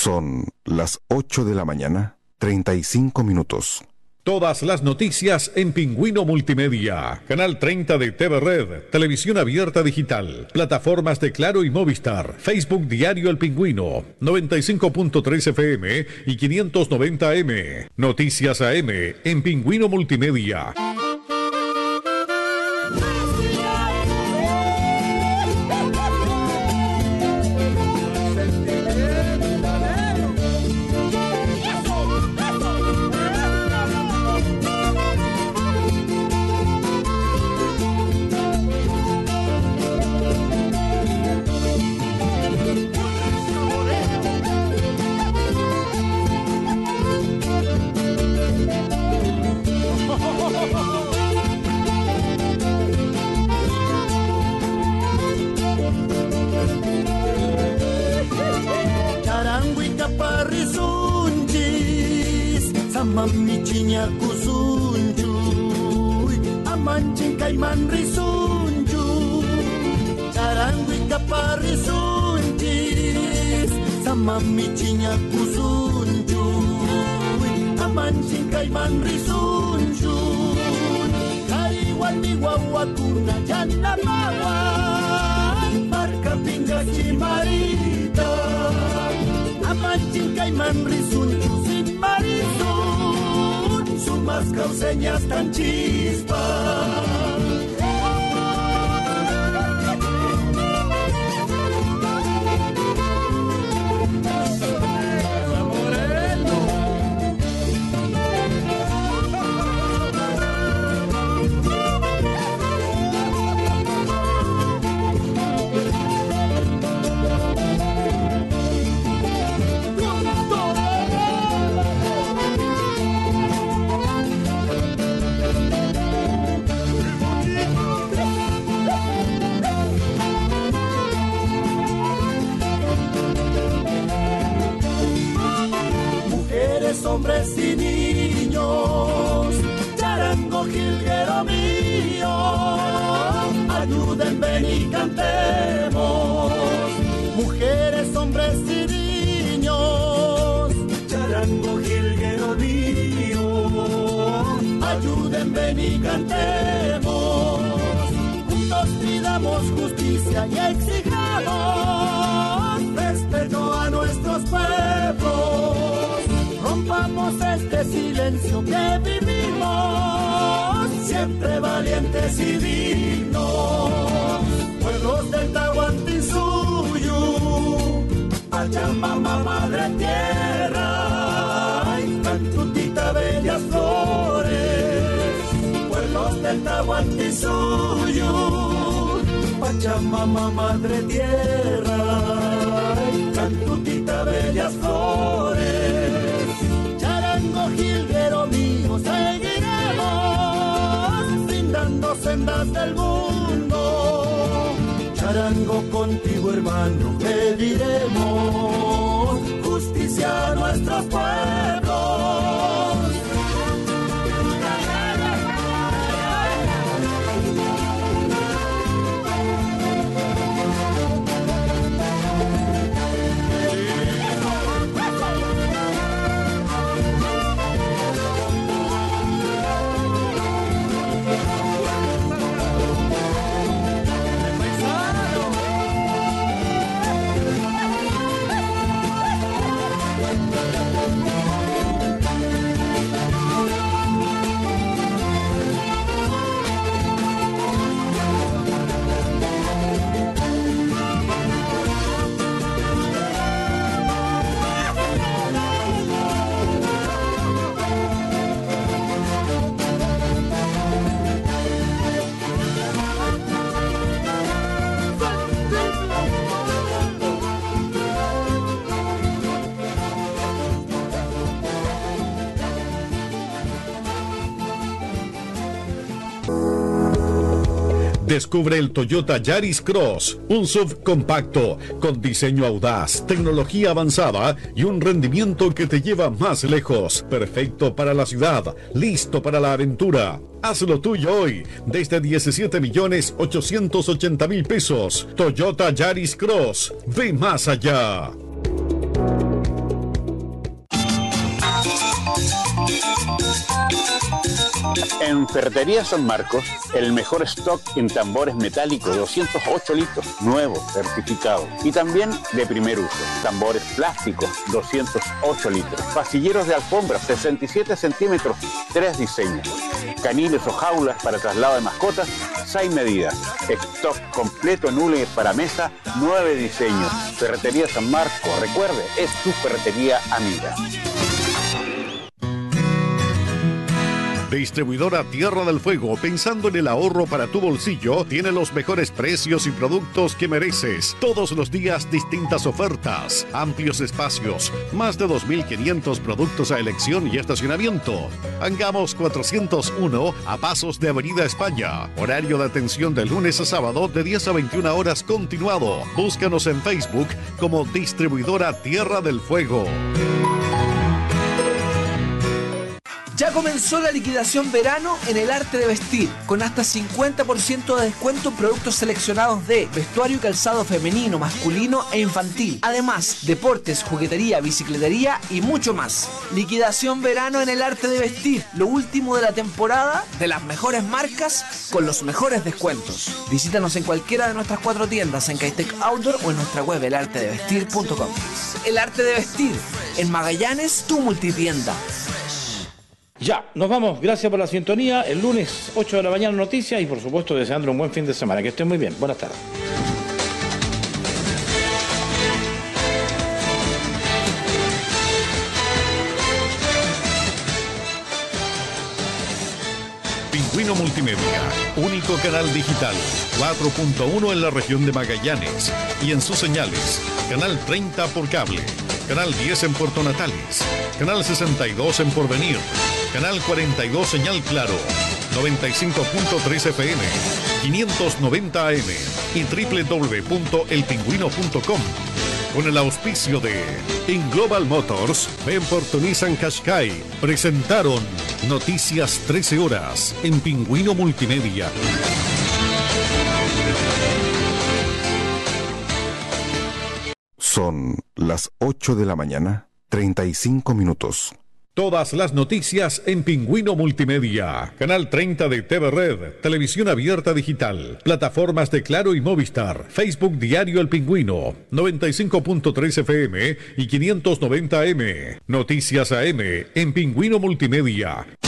Son las 8 de la mañana, 35 minutos. Todas las noticias en Pingüino Multimedia. Canal 30 de TV Red, Televisión Abierta Digital, plataformas de Claro y Movistar, Facebook Diario El Pingüino, 95.3 FM y 590 AM. Noticias AM en Pingüino Multimedia. Mamichinya kusunju amancing kaiman risunju carangwi kaparisunjis sama michinya kusunju amancing kaiman risunju kaiwan miwawa kuna janda mawan marka pinga cimarita amancing kaiman risunju sin marisun sumas causeñas tan chispas. Hombres y niños, charango jilguero mío, ayuden, ven y cantemos. Mujeres, hombres y niños, charango jilguero mío, ayuden, ven y cantemos. Juntos pidamos justicia y exijamos respeto a nuestros pueblos. Rompamos este silencio que vivimos, siempre valientes y dignos. Pueblos del Tahuantinsuyo, Pachamama, Madre Tierra, y Cantutita, bellas flores. Pueblos del Tahuantinsuyo, Pachamama, Madre Tierra, y Cantutita, bellas flores. Jilguero mío, seguiremos brindando sendas del mundo. Charango, contigo, hermano, pediremos justicia a nuestros pueblos. Descubre el Toyota Yaris Cross, un SUV compacto con diseño audaz, tecnología avanzada y un rendimiento que te lleva más lejos. Perfecto para la ciudad, listo para la aventura. Hazlo tuyo hoy, desde 17.880.000 pesos. Toyota Yaris Cross, ve más allá. En Ferretería San Marcos, el mejor stock en tambores metálicos, 208 litros, nuevo, certificado. Y también de primer uso. Tambores plásticos, 208 litros. Pasilleros de alfombra, 67 centímetros, 3 diseños. Caniles o jaulas para traslado de mascotas, 6 medidas. Stock completo en hule para mesa, 9 diseños. Ferretería San Marcos, recuerde, es tu ferretería amiga. Distribuidora Tierra del Fuego, pensando en el ahorro para tu bolsillo, tiene los mejores precios y productos que mereces. Todos los días distintas ofertas, amplios espacios, más de 2.500 productos a elección y estacionamiento. Angamos 401 a pasos de Avenida España. Horario de atención de lunes a sábado de 10 a 21 horas continuado. Búscanos en Facebook como Distribuidora Tierra del Fuego. Ya comenzó la liquidación verano en el Arte de Vestir, con hasta 50% de descuento en productos seleccionados de vestuario y calzado femenino, masculino e infantil. Además, deportes, juguetería, bicicletería y mucho más. Liquidación verano en el Arte de Vestir, lo último de la temporada, de las mejores marcas, con los mejores descuentos. Visítanos en cualquiera de nuestras 4 tiendas, en Caitec Outdoor o en nuestra web elartedevestir.com. El Arte de Vestir, en Magallanes, tu multitienda. Ya, nos vamos. Gracias por la sintonía. El lunes, 8 de la mañana, noticias y por supuesto deseando un buen fin de semana. Que estén muy bien. Buenas tardes. Pingüino Multimedia, único canal digital, 4.1 en la región de Magallanes y en sus señales, canal 30 por cable, canal 10 en Puerto Natales, canal 62 en Porvenir, canal 42 señal claro, 95.3 FM, 590 AM y www.elpingüino.com. Con el auspicio de En Global Motors, ven por tu Nissan Qashqai, presentaron Noticias 13 horas en Pingüino Multimedia. Son las 8 de la mañana, 35 minutos. Todas las noticias en Pingüino Multimedia, canal 30 de TV Red, televisión abierta digital, plataformas de Claro y Movistar, Facebook Diario El Pingüino, 95.3 FM y 590 AM, Noticias AM en Pingüino Multimedia.